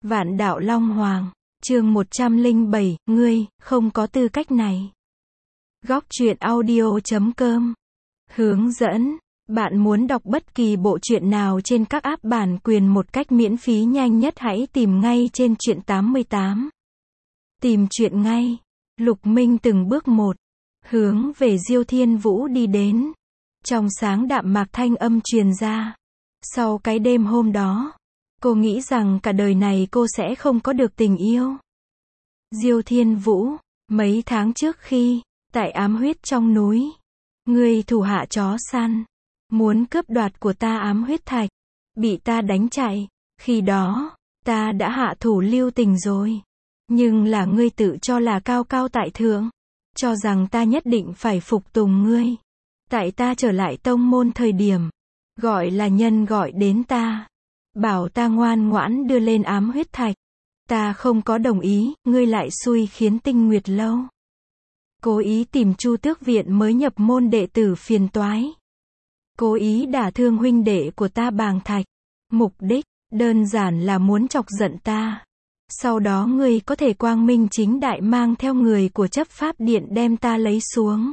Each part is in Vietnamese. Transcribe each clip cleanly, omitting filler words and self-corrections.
Vạn đạo Long Hoàng, chương 107, ngươi, không có tư cách này. Góc truyện audio.com. Hướng dẫn, bạn muốn đọc bất kỳ bộ truyện nào trên các app bản quyền một cách miễn phí nhanh nhất hãy tìm ngay trên truyện 88. Tìm truyện ngay. Lục Minh từng bước một, hướng về Diêu Thiên Vũ đi đến. Trong sáng đạm mạc thanh âm truyền ra. Sau cái đêm hôm đó, cô nghĩ rằng cả đời này cô sẽ không có được tình yêu. Diêu Thiên Vũ, mấy tháng trước khi, tại ám huyết trong núi, ngươi thủ hạ chó săn, muốn cướp đoạt của ta ám huyết thạch, bị ta đánh chạy, khi đó, ta đã hạ thủ lưu tình rồi. Nhưng là ngươi tự cho là cao cao tại thượng, cho rằng ta nhất định phải phục tùng ngươi. Tại ta trở lại tông môn thời điểm, gọi là nhân gọi đến ta, bảo ta ngoan ngoãn đưa lên ám huyết thạch. Ta không có đồng ý, ngươi lại xui khiến Tinh Nguyệt Lâu cố ý tìm Chu Tước Viện mới nhập môn đệ tử phiền toái. Cố ý đả thương huynh đệ của ta Bàng Thạch. Mục đích, đơn giản là muốn chọc giận ta. Sau đó ngươi có thể quang minh chính đại mang theo người của chấp pháp điện đem ta lấy xuống.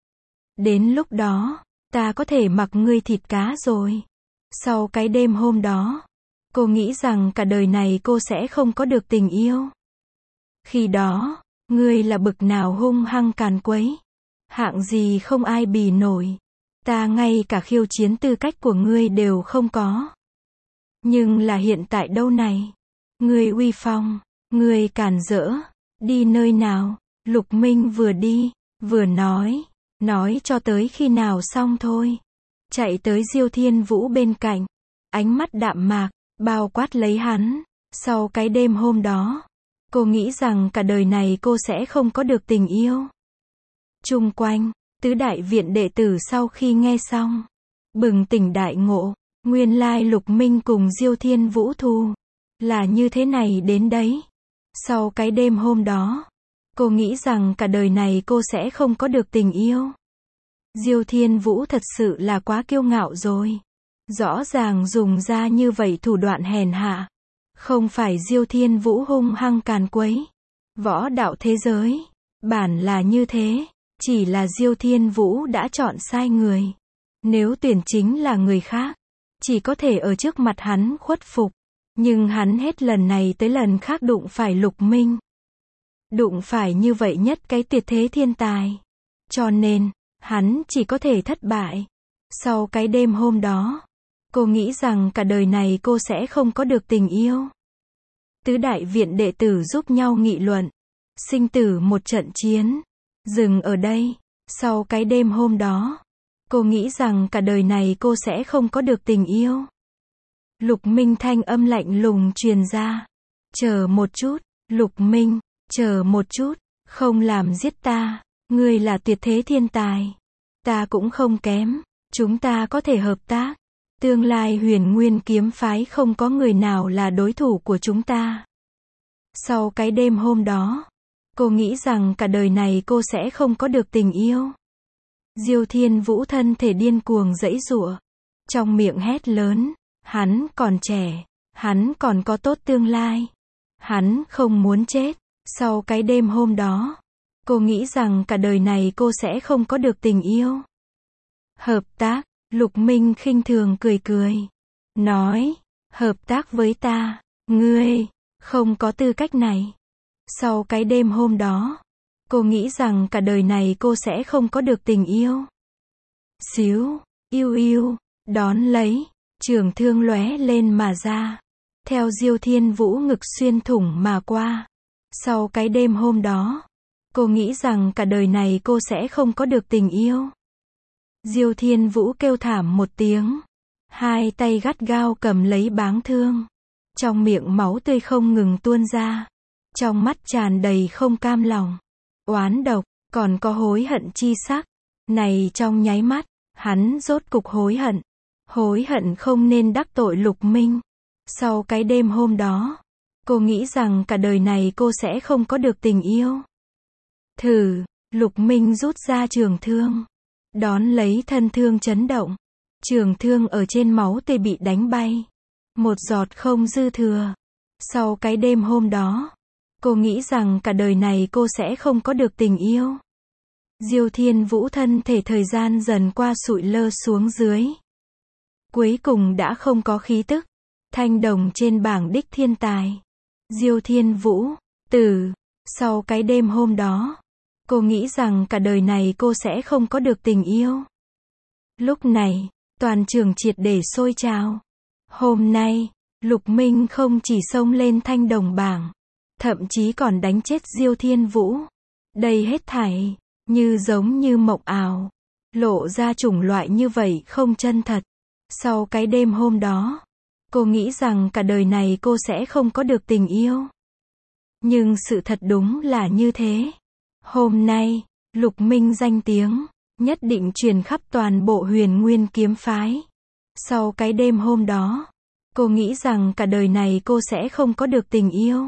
Đến lúc đó, ta có thể mặc ngươi thịt cá rồi. Sau cái đêm hôm đó, cô nghĩ rằng cả đời này cô sẽ không có được tình yêu. Khi đó, ngươi là bực nào hung hăng càn quấy. Hạng gì không ai bì nổi. Ta ngay cả khiêu chiến tư cách của ngươi đều không có. Nhưng là hiện tại đâu này? Ngươi uy phong, ngươi càn rỡ, đi nơi nào? Lục Minh vừa đi, vừa nói cho tới khi nào xong thôi. Chạy tới Diêu Thiên Vũ bên cạnh, ánh mắt đạm mạc, bao quát lấy hắn. Sau cái đêm hôm đó, cô nghĩ rằng cả đời này cô sẽ không có được tình yêu. Chung quanh, tứ đại viện đệ tử sau khi nghe xong, bừng tỉnh đại ngộ, nguyên lai Lục Minh cùng Diêu Thiên Vũ thù là như thế này đến đấy. Sau cái đêm hôm đó, cô nghĩ rằng cả đời này cô sẽ không có được tình yêu. Diêu Thiên Vũ thật sự là quá kiêu ngạo rồi. Rõ ràng dùng ra như vậy thủ đoạn hèn hạ. Không phải Diêu Thiên Vũ hung hăng càn quấy. Võ đạo thế giới, bản là như thế. Chỉ là Diêu Thiên Vũ đã chọn sai người. Nếu tuyển chính là người khác, chỉ có thể ở trước mặt hắn khuất phục. Nhưng hắn hết lần này tới lần khác đụng phải Lục Minh. Đụng phải như vậy nhất cái tuyệt thế thiên tài. Cho nên, hắn chỉ có thể thất bại. Sau cái đêm hôm đó, cô nghĩ rằng cả đời này cô sẽ không có được tình yêu. Tứ đại viện đệ tử giúp nhau nghị luận. Sinh tử một trận chiến. Dừng ở đây. Sau cái đêm hôm đó, cô nghĩ rằng cả đời này cô sẽ không có được tình yêu. Lục Minh thanh âm lạnh lùng truyền ra. Chờ một chút, Lục Minh, chờ một chút, không làm giết ta. Ngươi là tuyệt thế thiên tài. Ta cũng không kém. Chúng ta có thể hợp tác. Tương lai Huyền Nguyên kiếm phái không có người nào là đối thủ của chúng ta. Sau cái đêm hôm đó, cô nghĩ rằng cả đời này cô sẽ không có được tình yêu. Diêu Thiên Vũ thân thể điên cuồng giãy giụa. Trong miệng hét lớn. Hắn còn trẻ. Hắn còn có tốt tương lai. Hắn không muốn chết. Sau cái đêm hôm đó, cô nghĩ rằng cả đời này cô sẽ không có được tình yêu. Hợp tác. Lục Minh khinh thường cười cười. Nói. Hợp tác với ta. Ngươi. Không có tư cách này. Sau cái đêm hôm đó, cô nghĩ rằng cả đời này cô sẽ không có được tình yêu. Xíu. Yêu yêu. Đón lấy. Trường thương lóe lên mà ra. Theo Diêu Thiên Vũ ngực xuyên thủng mà qua. Sau cái đêm hôm đó, cô nghĩ rằng cả đời này cô sẽ không có được tình yêu. Diêu Thiên Vũ kêu thảm một tiếng. Hai tay gắt gao cầm lấy báng thương. Trong miệng máu tươi không ngừng tuôn ra. Trong mắt tràn đầy không cam lòng, oán độc, còn có hối hận chi sắc. Này trong nháy mắt, hắn rốt cục hối hận. Hối hận không nên đắc tội Lục Minh. Sau cái đêm hôm đó, cô nghĩ rằng cả đời này cô sẽ không có được tình yêu. Thử, Lục Minh rút ra trường thương. Đón lấy thân thương chấn động. Trường thương ở trên máu tươi bị đánh bay. Một giọt không dư thừa. Sau cái đêm hôm đó, cô nghĩ rằng cả đời này cô sẽ không có được tình yêu. Diêu Thiên Vũ thân thể thời gian dần qua sụi lơ xuống dưới. Cuối cùng đã không có khí tức. Thanh đồng trên bảng đích thiên tài. Diêu Thiên Vũ, tử. Sau cái đêm hôm đó, cô nghĩ rằng cả đời này cô sẽ không có được tình yêu. Lúc này, toàn trường triệt để sôi trào. Hôm nay, Lục Minh không chỉ xông lên thanh đồng bảng, thậm chí còn đánh chết Diêu Thiên Vũ. Đây hết thảy, như giống như mộng ảo. Lộ ra chủng loại như vậy không chân thật. Sau cái đêm hôm đó, cô nghĩ rằng cả đời này cô sẽ không có được tình yêu. Nhưng sự thật đúng là như thế. Hôm nay, Lục Minh danh tiếng, nhất định truyền khắp toàn bộ Huyền Nguyên kiếm phái. Sau cái đêm hôm đó, cô nghĩ rằng cả đời này cô sẽ không có được tình yêu.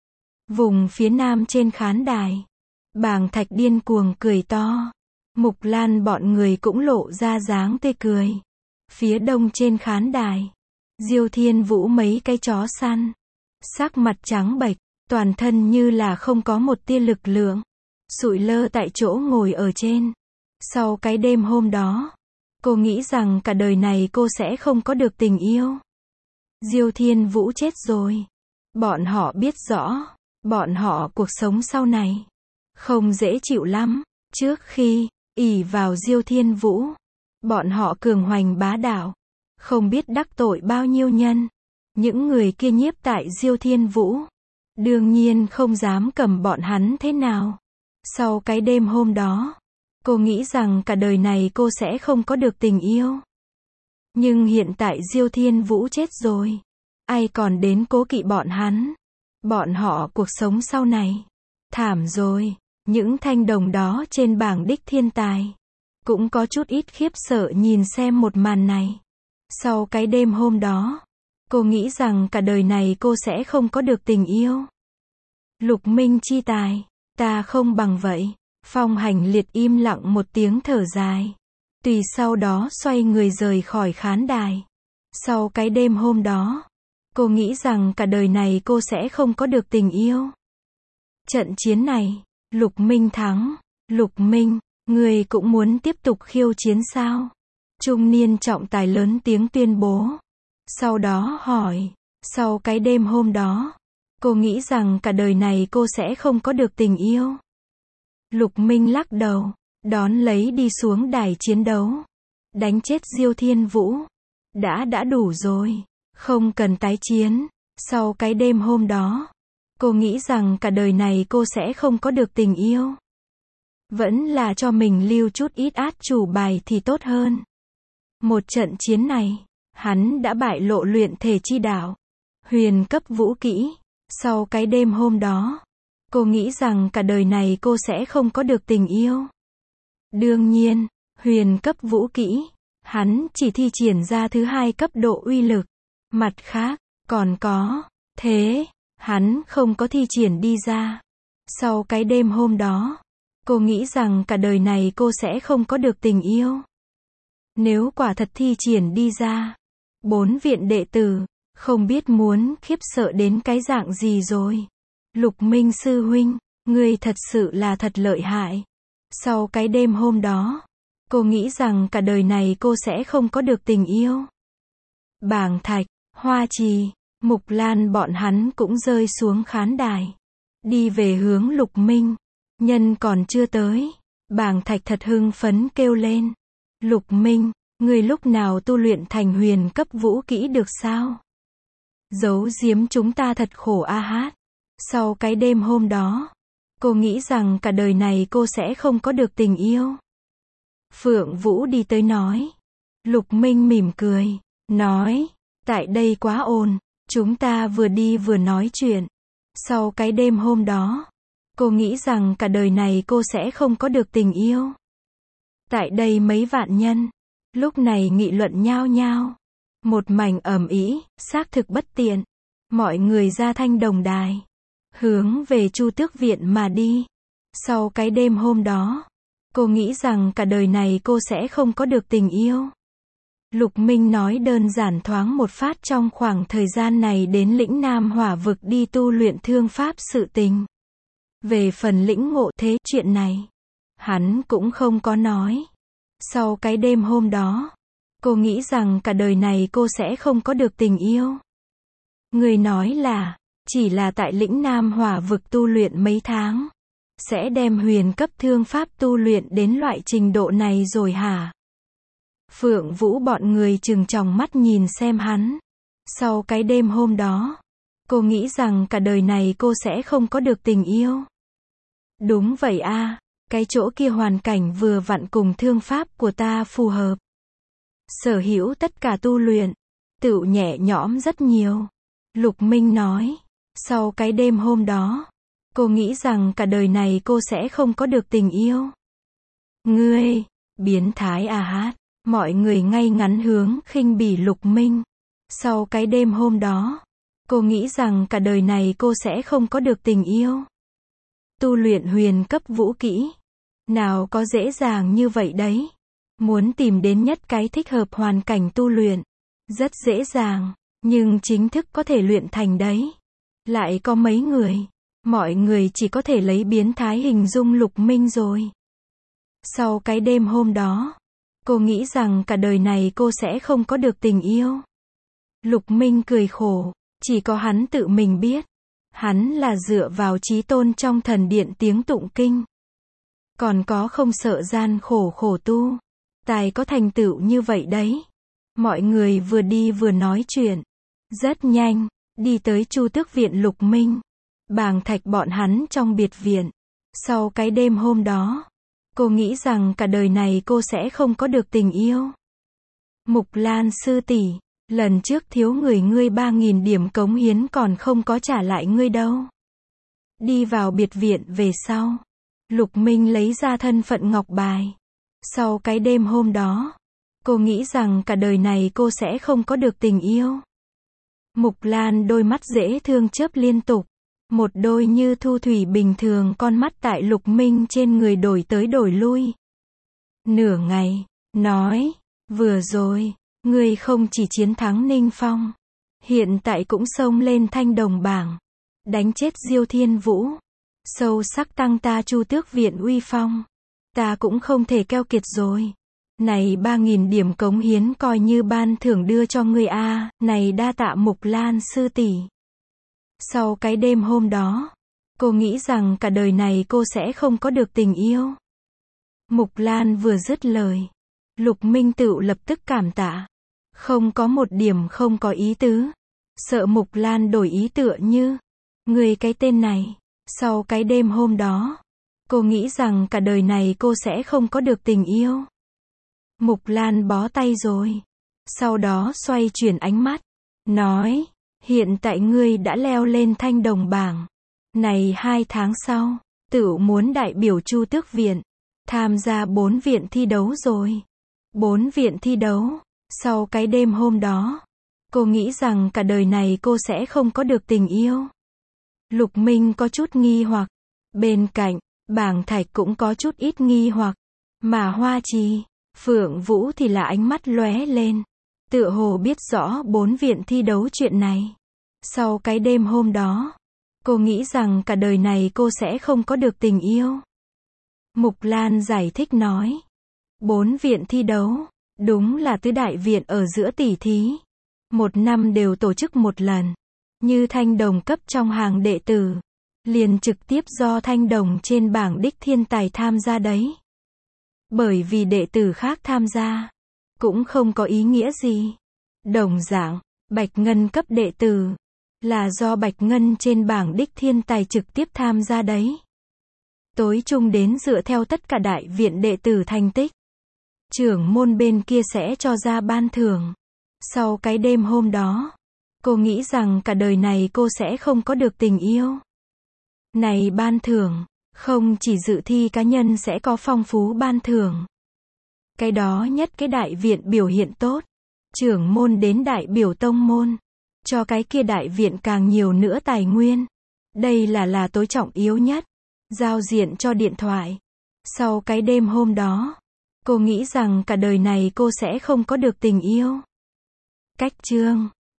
Vùng phía nam trên khán đài, Bàng Thạch điên cuồng cười to. Mục Lan bọn người cũng lộ ra dáng tươi cười. Phía đông trên khán đài, Diêu Thiên Vũ mấy cái chó săn, sắc mặt trắng bệch, toàn thân như là không có một tia lực lượng, sụi lơ tại chỗ ngồi ở trên. Sau cái đêm hôm đó, cô nghĩ rằng cả đời này cô sẽ không có được tình yêu. Diêu Thiên Vũ chết rồi. Bọn họ biết rõ, bọn họ cuộc sống sau này không dễ chịu lắm. Trước khi ỷ vào Diêu Thiên Vũ, bọn họ cường hoành bá đạo, không biết đắc tội bao nhiêu nhân. Những người kia nhiếp tại Diêu Thiên Vũ, đương nhiên không dám cầm bọn hắn thế nào. Sau cái đêm hôm đó, cô nghĩ rằng cả đời này cô sẽ không có được tình yêu. Nhưng hiện tại Diêu Thiên Vũ chết rồi, ai còn đến cố kỵ bọn hắn. Bọn họ cuộc sống sau này thảm rồi. Những thanh đồng đó trên bảng đích thiên tài cũng có chút ít khiếp sợ nhìn xem một màn này. Sau cái đêm hôm đó, cô nghĩ rằng cả đời này cô sẽ không có được tình yêu. Lục Minh chi tài, ta không bằng vậy. Phong Hành Liệt im lặng một tiếng thở dài. Tùy sau đó xoay người rời khỏi khán đài. Sau cái đêm hôm đó, cô nghĩ rằng cả đời này cô sẽ không có được tình yêu. Trận chiến này, Lục Minh thắng. Lục Minh, người cũng muốn tiếp tục khiêu chiến sao? Trung niên trọng tài lớn tiếng tuyên bố. Sau đó hỏi, sau cái đêm hôm đó, cô nghĩ rằng cả đời này cô sẽ không có được tình yêu. Lục Minh lắc đầu, đón lấy đi xuống đài chiến đấu. Đánh chết Diêu Thiên Vũ. Đã đủ rồi, không cần tái chiến. Sau cái đêm hôm đó, cô nghĩ rằng cả đời này cô sẽ không có được tình yêu. Vẫn là cho mình lưu chút ít át chủ bài thì tốt hơn. Một trận chiến này, hắn đã bại lộ luyện thể chi đạo, huyền cấp vũ kỹ. Sau cái đêm hôm đó, cô nghĩ rằng cả đời này cô sẽ không có được tình yêu. Đương nhiên, huyền cấp vũ kỹ, hắn chỉ thi triển ra thứ hai cấp độ uy lực. Mặt khác, còn có, thế, hắn không có thi triển đi ra. Sau cái đêm hôm đó, cô nghĩ rằng cả đời này cô sẽ không có được tình yêu. Nếu quả thật thi triển đi ra, 4 viện đệ tử, không biết muốn khiếp sợ đến cái dạng gì rồi. Lục Minh sư huynh, ngươi thật sự là thật lợi hại. Sau cái đêm hôm đó, cô nghĩ rằng cả đời này cô sẽ không có được tình yêu. Bàng Thạch, Hoa Trì, Mục Lan bọn hắn cũng rơi xuống khán đài, đi về hướng Lục Minh. Nhân còn chưa tới, Bàng Thạch thật hưng phấn kêu lên. Lục Minh, ngươi lúc nào tu luyện thành huyền cấp vũ kỹ được sao? Giấu giếm chúng ta thật khổ a hát. Sau cái đêm hôm đó, cô nghĩ rằng cả đời này cô sẽ không có được tình yêu. Phượng Vũ đi tới nói. Lục Minh mỉm cười, nói, tại đây quá ồn, chúng ta vừa đi vừa nói chuyện. Sau cái đêm hôm đó, cô nghĩ rằng cả đời này cô sẽ không có được tình yêu. Tại đây mấy vạn nhân, lúc này nghị luận nhao nhao. Một mảnh ầm ĩ, xác thực bất tiện. Mọi người ra thanh đồng đài, hướng về Chu Tước Viện mà đi. Sau cái đêm hôm đó, cô nghĩ rằng cả đời này cô sẽ không có được tình yêu. Lục Minh nói đơn giản thoáng một phát trong khoảng thời gian này đến lĩnh Nam Hỏa vực đi tu luyện thương pháp sự tình. Về phần lĩnh ngộ thế chuyện này, hắn cũng không có nói. Sau cái đêm hôm đó, cô nghĩ rằng cả đời này cô sẽ không có được tình yêu. Người nói là, chỉ là tại lĩnh Nam Hỏa vực tu luyện mấy tháng, sẽ đem huyền cấp thương pháp tu luyện đến loại trình độ này rồi hả? Phượng Vũ bọn người trừng tròng mắt nhìn xem hắn. Sau cái đêm hôm đó, cô nghĩ rằng cả đời này cô sẽ không có được tình yêu. Đúng vậy a, cái chỗ kia hoàn cảnh vừa vặn cùng thương pháp của ta phù hợp. Sở hữu tất cả tu luyện, tựu nhẹ nhõm rất nhiều. Lục Minh nói, sau cái đêm hôm đó, cô nghĩ rằng cả đời này cô sẽ không có được tình yêu. Ngươi, biến thái à hát, mọi người ngay ngắn hướng khinh bỉ Lục Minh. Sau cái đêm hôm đó, cô nghĩ rằng cả đời này cô sẽ không có được tình yêu. Tu luyện huyền cấp vũ kỹ, nào có dễ dàng như vậy đấy. Muốn tìm đến nhất cái thích hợp hoàn cảnh tu luyện, rất dễ dàng, nhưng chính thức có thể luyện thành đấy, lại có mấy người. Mọi người chỉ có thể lấy biến thái hình dung Lục Minh rồi. Sau cái đêm hôm đó, cô nghĩ rằng cả đời này cô sẽ không có được tình yêu. Lục Minh cười khổ, chỉ có hắn tự mình biết. Hắn là dựa vào chí tôn trong thần điện tiếng tụng kinh. Còn có không sợ gian khổ khổ tu, tài có thành tựu như vậy đấy. Mọi người vừa đi vừa nói chuyện. Rất nhanh, đi tới Chu Tước viện Lục Minh, Bàng Thạch bọn hắn trong biệt viện. Sau cái đêm hôm đó, cô nghĩ rằng cả đời này cô sẽ không có được tình yêu. Mục Lan sư tỷ, lần trước thiếu người ngươi 3.000 điểm cống hiến còn không có trả lại ngươi đâu. Đi vào biệt viện về sau, Lục Minh lấy ra thân phận ngọc bài. Sau cái đêm hôm đó, cô nghĩ rằng cả đời này cô sẽ không có được tình yêu. Mục Lan đôi mắt dễ thương chớp liên tục. Một đôi như thu thủy bình thường con mắt tại Lục Minh trên người đổi tới đổi lui. Nửa ngày, nói, vừa rồi, ngươi không chỉ chiến thắng Ninh Phong, hiện tại cũng xông lên thanh đồng bảng, đánh chết Diêu Thiên Vũ, sâu sắc tăng ta Chu Tước viện uy phong. Ta cũng không thể keo kiệt rồi. Này 3.000 điểm cống hiến coi như ban thưởng đưa cho ngươi a, này đa tạ Mục Lan sư tỷ. Sau cái đêm hôm đó, cô nghĩ rằng cả đời này cô sẽ không có được tình yêu. Mục Lan vừa dứt lời, Lục Minh Tựu lập tức cảm tạ. Không có một điểm không có ý tứ. Sợ Mục Lan đổi ý tựa như, người cái tên này. Sau cái đêm hôm đó, cô nghĩ rằng cả đời này cô sẽ không có được tình yêu. Mục Lan bó tay rồi. Sau đó xoay chuyển ánh mắt, nói, hiện tại ngươi đã leo lên thanh đồng bảng. Này 2 tháng sau, tựu muốn đại biểu Chu Tước viện, tham gia 4 viện thi đấu rồi. 4 viện thi đấu. Sau cái đêm hôm đó, cô nghĩ rằng cả đời này cô sẽ không có được tình yêu. Lục Minh có chút nghi hoặc. Bên cạnh, Bàng Thạch cũng có chút ít nghi hoặc. Mà Hoa Trì, Phượng Vũ thì là ánh mắt lóe lên. Tựa hồ biết rõ 4 viện thi đấu chuyện này. Sau cái đêm hôm đó, cô nghĩ rằng cả đời này cô sẽ không có được tình yêu. Mục Lan giải thích nói. 4 viện thi đấu, đúng là tứ đại viện ở giữa tỷ thí. 1 năm đều tổ chức 1 lần. Như thanh đồng cấp trong hàng đệ tử, liền trực tiếp do thanh đồng trên bảng đích thiên tài tham gia đấy. Bởi vì đệ tử khác tham gia, cũng không có ý nghĩa gì. Đồng dạng, bạch ngân cấp đệ tử, là do bạch ngân trên bảng đích thiên tài trực tiếp tham gia đấy. Tối chung đến dựa theo tất cả đại viện đệ tử thành tích. Trưởng môn bên kia sẽ cho ra ban thưởng. Sau cái đêm hôm đó, cô nghĩ rằng cả đời này cô sẽ không có được tình yêu. Này ban thưởng, không chỉ dự thi cá nhân sẽ có phong phú ban thưởng. Cái đó nhất cái đại viện biểu hiện tốt, trưởng môn đến đại biểu tông môn, cho cái kia đại viện càng nhiều nữa tài nguyên. Đây là tối trọng yếu nhất. Giao diện cho điện thoại. Sau cái đêm hôm đó, Cô nghĩ rằng cả đời này cô sẽ không có được tình yêu. Cách chương